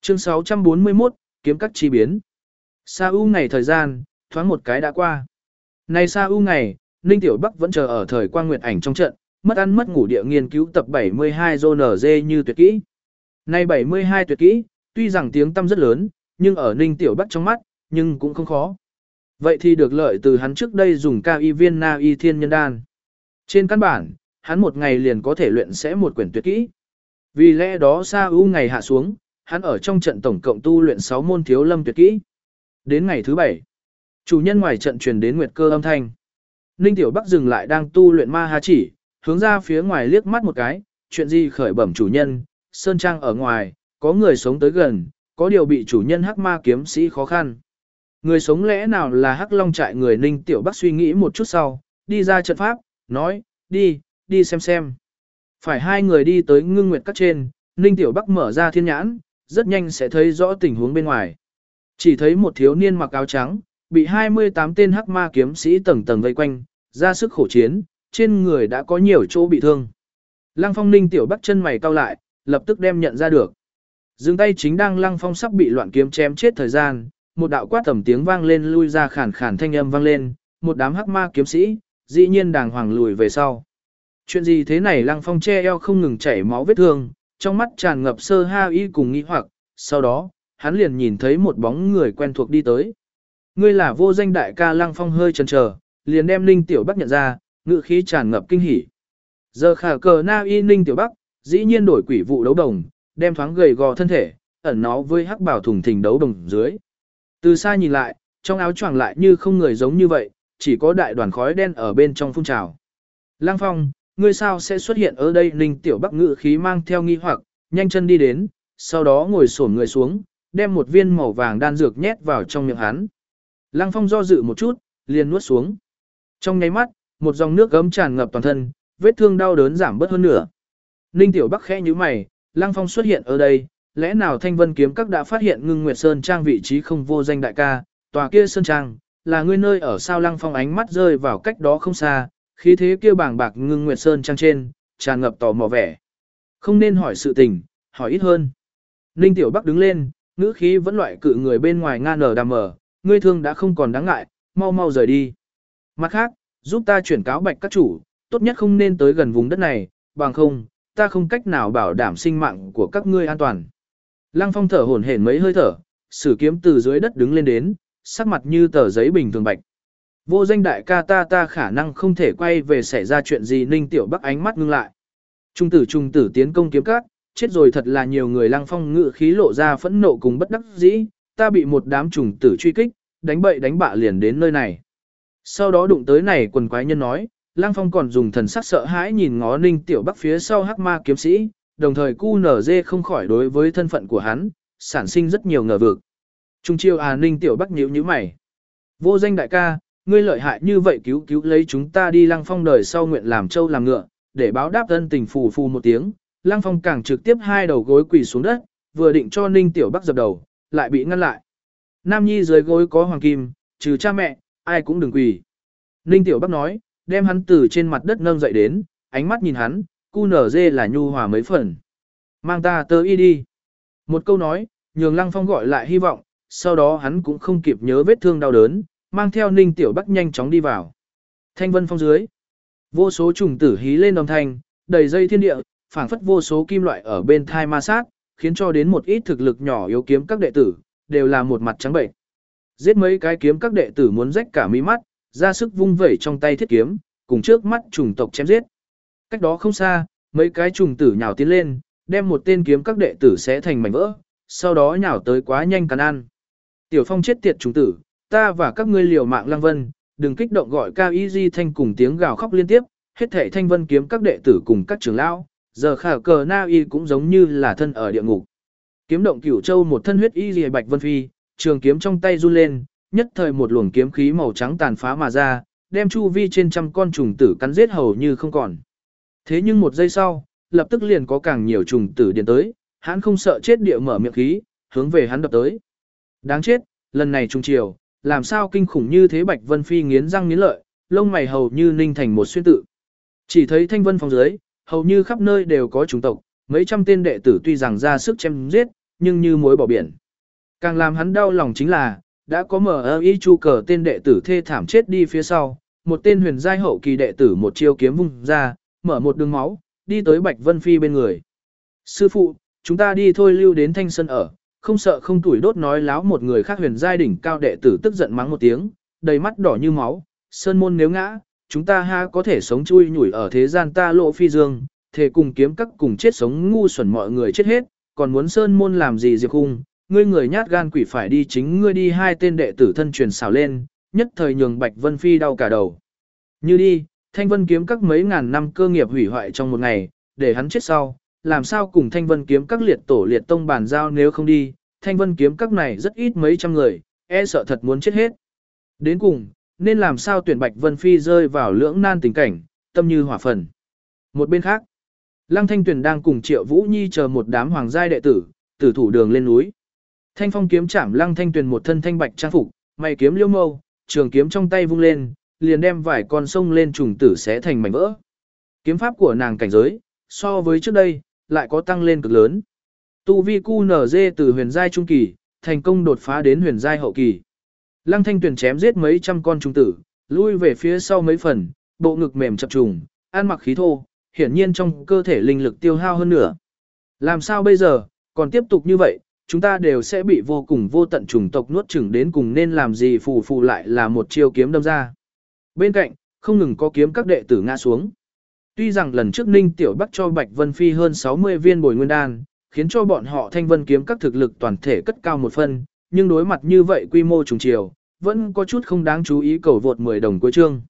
Chương 641, kiếm các chi biến. Sa u ngày thời gian, thoáng một cái đã qua. Này sa u ngày, Ninh Tiểu Bắc vẫn chờ ở thời quang nguyệt ảnh trong trận, mất ăn mất ngủ địa nghiên cứu tập 72 Zone như tuyệt kỹ. Này 72 tuyệt kỹ, tuy rằng tiếng tăm rất lớn, nhưng ở Ninh Tiểu Bắc trong mắt, nhưng cũng không khó. Vậy thì được lợi từ hắn trước đây dùng cao y viên na y thiên nhân đan. Trên căn bản, hắn một ngày liền có thể luyện sẽ một quyển tuyệt kỹ. Vì lẽ đó sa u ngày hạ xuống, hắn ở trong trận tổng cộng tu luyện 6 môn thiếu lâm tuyệt kỹ. Đến ngày thứ 7, chủ nhân ngoài trận truyền đến nguyệt cơ âm thanh. Ninh Tiểu Bắc dừng lại đang tu luyện ma ha chỉ, hướng ra phía ngoài liếc mắt một cái, chuyện gì khởi bẩm chủ nhân, sơn trang ở ngoài, có người sống tới gần, có điều bị chủ nhân hắc ma kiếm sĩ khó khăn. Người sống lẽ nào là hắc long trại người? Ninh Tiểu Bắc suy nghĩ một chút sau, đi ra trận pháp, nói, đi xem. Phải hai người đi tới ngưng nguyệt các trên, Ninh Tiểu Bắc mở ra thiên nhãn, rất nhanh sẽ thấy rõ tình huống bên ngoài. Chỉ thấy một thiếu niên mặc áo trắng, bị 28 tên hắc ma kiếm sĩ tầng tầng vây quanh, ra sức khổ chiến, trên người đã có nhiều chỗ bị thương. Lăng Phong Ninh Tiểu Bắc chân mày cau lại, lập tức đem nhận ra được. Dừng tay chính đang Lăng Phong sắp bị loạn kiếm chém chết thời gian, một đạo quát tầm tiếng vang lên, lui ra khản khản thanh âm vang lên, một đám hắc ma kiếm sĩ, dĩ nhiên đàng hoàng lùi về sau. Chuyện gì thế này? Lăng Phong che eo không ngừng chảy máu vết thương, trong mắt tràn ngập sơ ha y cùng nghi hoặc, sau đó, hắn liền nhìn thấy một bóng người quen thuộc đi tới. Ngươi là Vô Danh đại ca? Lăng Phong hơi chần chờ, liền đem Ninh Tiểu Bắc nhận ra, ngữ khí tràn ngập kinh hỉ. Giờ khả cờ na y Ninh Tiểu Bắc, dĩ nhiên đổi quỷ vụ đấu đồng, đem thoáng gầy gò thân thể, ẩn nó với hắc bảo thùng thình đấu đồng dưới. Từ xa nhìn lại, trong áo choàng lại như không người giống như vậy, chỉ có đại đoàn khói đen ở bên trong phun trào. Lăng Phong, ngươi sao sẽ xuất hiện ở đây? Ninh Tiểu Bắc ngữ khí mang theo nghi hoặc, nhanh chân đi đến, sau đó ngồi xổm người xuống, đem một viên màu vàng đan dược nhét vào trong miệng hắn. Lăng Phong do dự một chút, liền nuốt xuống. Trong nháy mắt, một dòng nước gấm tràn ngập toàn thân, vết thương đau đớn giảm bớt hơn nửa. Ninh Tiểu Bắc khẽ nhíu mày, Lăng Phong xuất hiện ở đây, lẽ nào Thanh Vân kiếm các đã phát hiện Ngưng Nguyệt Sơn trang vị trí không? Vô Danh đại ca, tòa kia sơn trang là ngươi nơi ở sao? Lăng Phong ánh mắt rơi vào cách đó không xa, khí thế kia bàng bạc Ngưng Nguyệt Sơn trang trên, tràn ngập tò mò vẻ. Không nên hỏi sự tình, hỏi ít hơn. Ninh Tiểu Bắc đứng lên, ngữ khí vẫn loại cự người bên ngoài nga nở đàm mở, ngươi thương đã không còn đáng ngại, mau rời đi. Mặt khác, giúp ta chuyển cáo bạch các chủ, tốt nhất không nên tới gần vùng đất này, bằng không, ta không cách nào bảo đảm sinh mạng của các ngươi an toàn. Lăng Phong thở hổn hển mấy hơi thở, sử kiếm từ dưới đất đứng lên đến, sắc mặt như tờ giấy bình thường bạch. Vô Danh đại ca, ta khả năng không thể quay về, xảy ra chuyện gì? Ninh Tiểu Bắc ánh mắt ngưng lại. Trung tử tiến công kiếm các, chết rồi thật là nhiều người. Lăng Phong ngự khí lộ ra phẫn nộ cùng bất đắc dĩ, ta bị một đám trùng tử truy kích, đánh bậy đánh bạ liền đến nơi này. Sau đó đụng tới này quần quái nhân nói, Lăng Phong còn dùng thần sắc sợ hãi nhìn ngó Ninh Tiểu Bắc phía sau hắc ma kiếm sĩ, đồng thời QNZ không khỏi đối với thân phận của hắn, sản sinh rất nhiều ngờ vực. Trung chiêu Ninh Tiểu Bắc nhíu mày. Vô Danh đại ca, ngươi lợi hại như vậy, cứu lấy chúng ta đi. Lăng Phong đời sau nguyện làm trâu làm ngựa, để báo đáp ân tình. Phù một tiếng, Lăng Phong càng trực tiếp hai đầu gối quỳ xuống đất, vừa định cho Ninh Tiểu Bắc dập đầu, lại bị ngăn lại. Nam nhi dưới gối có hoàng kim, trừ cha mẹ, ai cũng đừng quỳ. Ninh Tiểu Bắc nói, đem hắn từ trên mặt đất nâng dậy đến, ánh mắt nhìn hắn, QNZ là nhu hòa mấy phần. Mang ta tơ y đi. Một câu nói, nhường Lăng Phong gọi lại hy vọng, sau đó hắn cũng không kịp nhớ vết thương đau đớn, mang theo Ninh Tiểu Bắc nhanh chóng đi vào. Thanh vân phong dưới, vô số trùng tử hí lên đồng thanh, đầy dây thiên địa, phảng phất vô số kim loại ở bên thai ma sát, khiến cho đến một ít thực lực nhỏ yếu kiếm các đệ tử, đều là một mặt trắng bệnh. Giết mấy cái kiếm các đệ tử muốn rách cả mí mắt, ra sức vung vẩy trong tay thiết kiếm, cùng trước mắt trùng tộc chém giết. Cách đó không xa, mấy cái trùng tử nhào tiến lên, đem một tên kiếm các đệ tử xé thành mảnh vỡ, sau đó nhào tới quá nhanh cắn ăn. Tiểu Phong chết tiệt trùng tử, ta và các ngươi liều mạng. Lăng Vân, đừng kích động, gọi cao y di thanh cùng tiếng gào khóc liên tiếp, hết thảy Thanh Vân kiếm các đệ tử cùng các trưởng lão, giờ khả cờ na y cũng giống như là thân ở địa ngục. Kiếm động Cửu Châu một thân huyết y liễu bạch vân phi, trường kiếm trong tay run lên, nhất thời một luồng kiếm khí màu trắng tàn phá mà ra, đem chu vi trên trăm con trùng tử cắn giết hầu như không còn. Thế nhưng một giây sau, lập tức liền có càng nhiều trùng tử điền tới, hắn không sợ chết địa mở miệng khí, hướng về hắn đập tới. Đáng chết, lần này trùng chiều, làm sao kinh khủng như thế? Bạch Vân Phi nghiến răng nghiến lợi, lông mày hầu như ninh thành một xuyên tự. Chỉ thấy Thanh Vân phong dưới, hầu như khắp nơi đều có trùng tộc, mấy trăm tên đệ tử tuy rằng ra sức chém giết, nhưng như muối bỏ biển. Càng làm hắn đau lòng chính là, đã có M.I. Chu Cờ tên đệ tử thê thảm chết đi phía sau, một tên huyền giai hậu kỳ đệ tử một chiêu kiếm vung ra, mở một đường máu, đi tới Bạch Vân Phi bên người. Sư phụ, chúng ta đi thôi, lưu đến Thanh Sơn ở, không sợ không tuổi đốt, nói láo một người khác huyền giai đỉnh cao đệ tử tức giận mắng một tiếng, đầy mắt đỏ như máu, Sơn môn nếu ngã, chúng ta ha có thể sống chui nhủi ở thế gian ta lộ phi dương, thề cùng kiếm các cùng chết sống ngu xuẩn mọi người chết hết, còn muốn Sơn môn làm gì Diệp Khung, ngươi người nhát gan quỷ phải đi chính ngươi đi. Hai tên đệ tử thân truyền xảo lên, nhất thời nhường Bạch Vân Phi đau cả đầu. Như đi, Thanh Vân kiếm các mấy ngàn năm cơ nghiệp hủy hoại trong một ngày, để hắn chết sau, làm sao cùng Thanh Vân kiếm các liệt tổ liệt tông bàn giao, nếu không đi, Thanh Vân kiếm các này rất ít mấy trăm người, e sợ thật muốn chết hết. Đến cùng, nên làm sao tuyển? Bạch Vân Phi rơi vào lưỡng nan tình cảnh, tâm như hỏa phần. Một bên khác, Lăng Thanh Tuyền đang cùng Triệu Vũ Nhi chờ một đám hoàng giai đệ tử, tử thủ đường lên núi. Thanh phong kiếm chạm Lăng Thanh Tuyền một thân thanh bạch trang phục, mày kiếm liêu mâu, trường kiếm trong tay vung lên, liền đem vài con sông lên trùng tử xé thành mảnh vỡ. Kiếm pháp của nàng cảnh giới, so với trước đây, lại có tăng lên cực lớn. Tu vi QNZ từ huyền giai trung kỳ, thành công đột phá đến huyền giai hậu kỳ. Lăng Thanh Tuyền chém giết mấy trăm con trùng tử, lui về phía sau mấy phần, bộ ngực mềm chập trùng, ăn mặc khí thô, hiển nhiên trong cơ thể linh lực tiêu hao hơn nữa. Làm sao bây giờ, còn tiếp tục như vậy, chúng ta đều sẽ bị vô cùng vô tận chủng tộc nuốt chửng, đến cùng nên làm gì? Phù phù lại là một chiêu kiếm đâm ra. Bên cạnh, không ngừng có kiếm các đệ tử ngã xuống. Tuy rằng lần trước Ninh Tiểu Bắc cho Bạch Vân Phi hơn 60 viên bồi nguyên đan, khiến cho bọn họ Thanh Vân kiếm các thực lực toàn thể cất cao một phân, nhưng đối mặt như vậy quy mô trùng chiều, vẫn có chút không đáng chú ý. Cầu vượt 10 đồng cuối chương.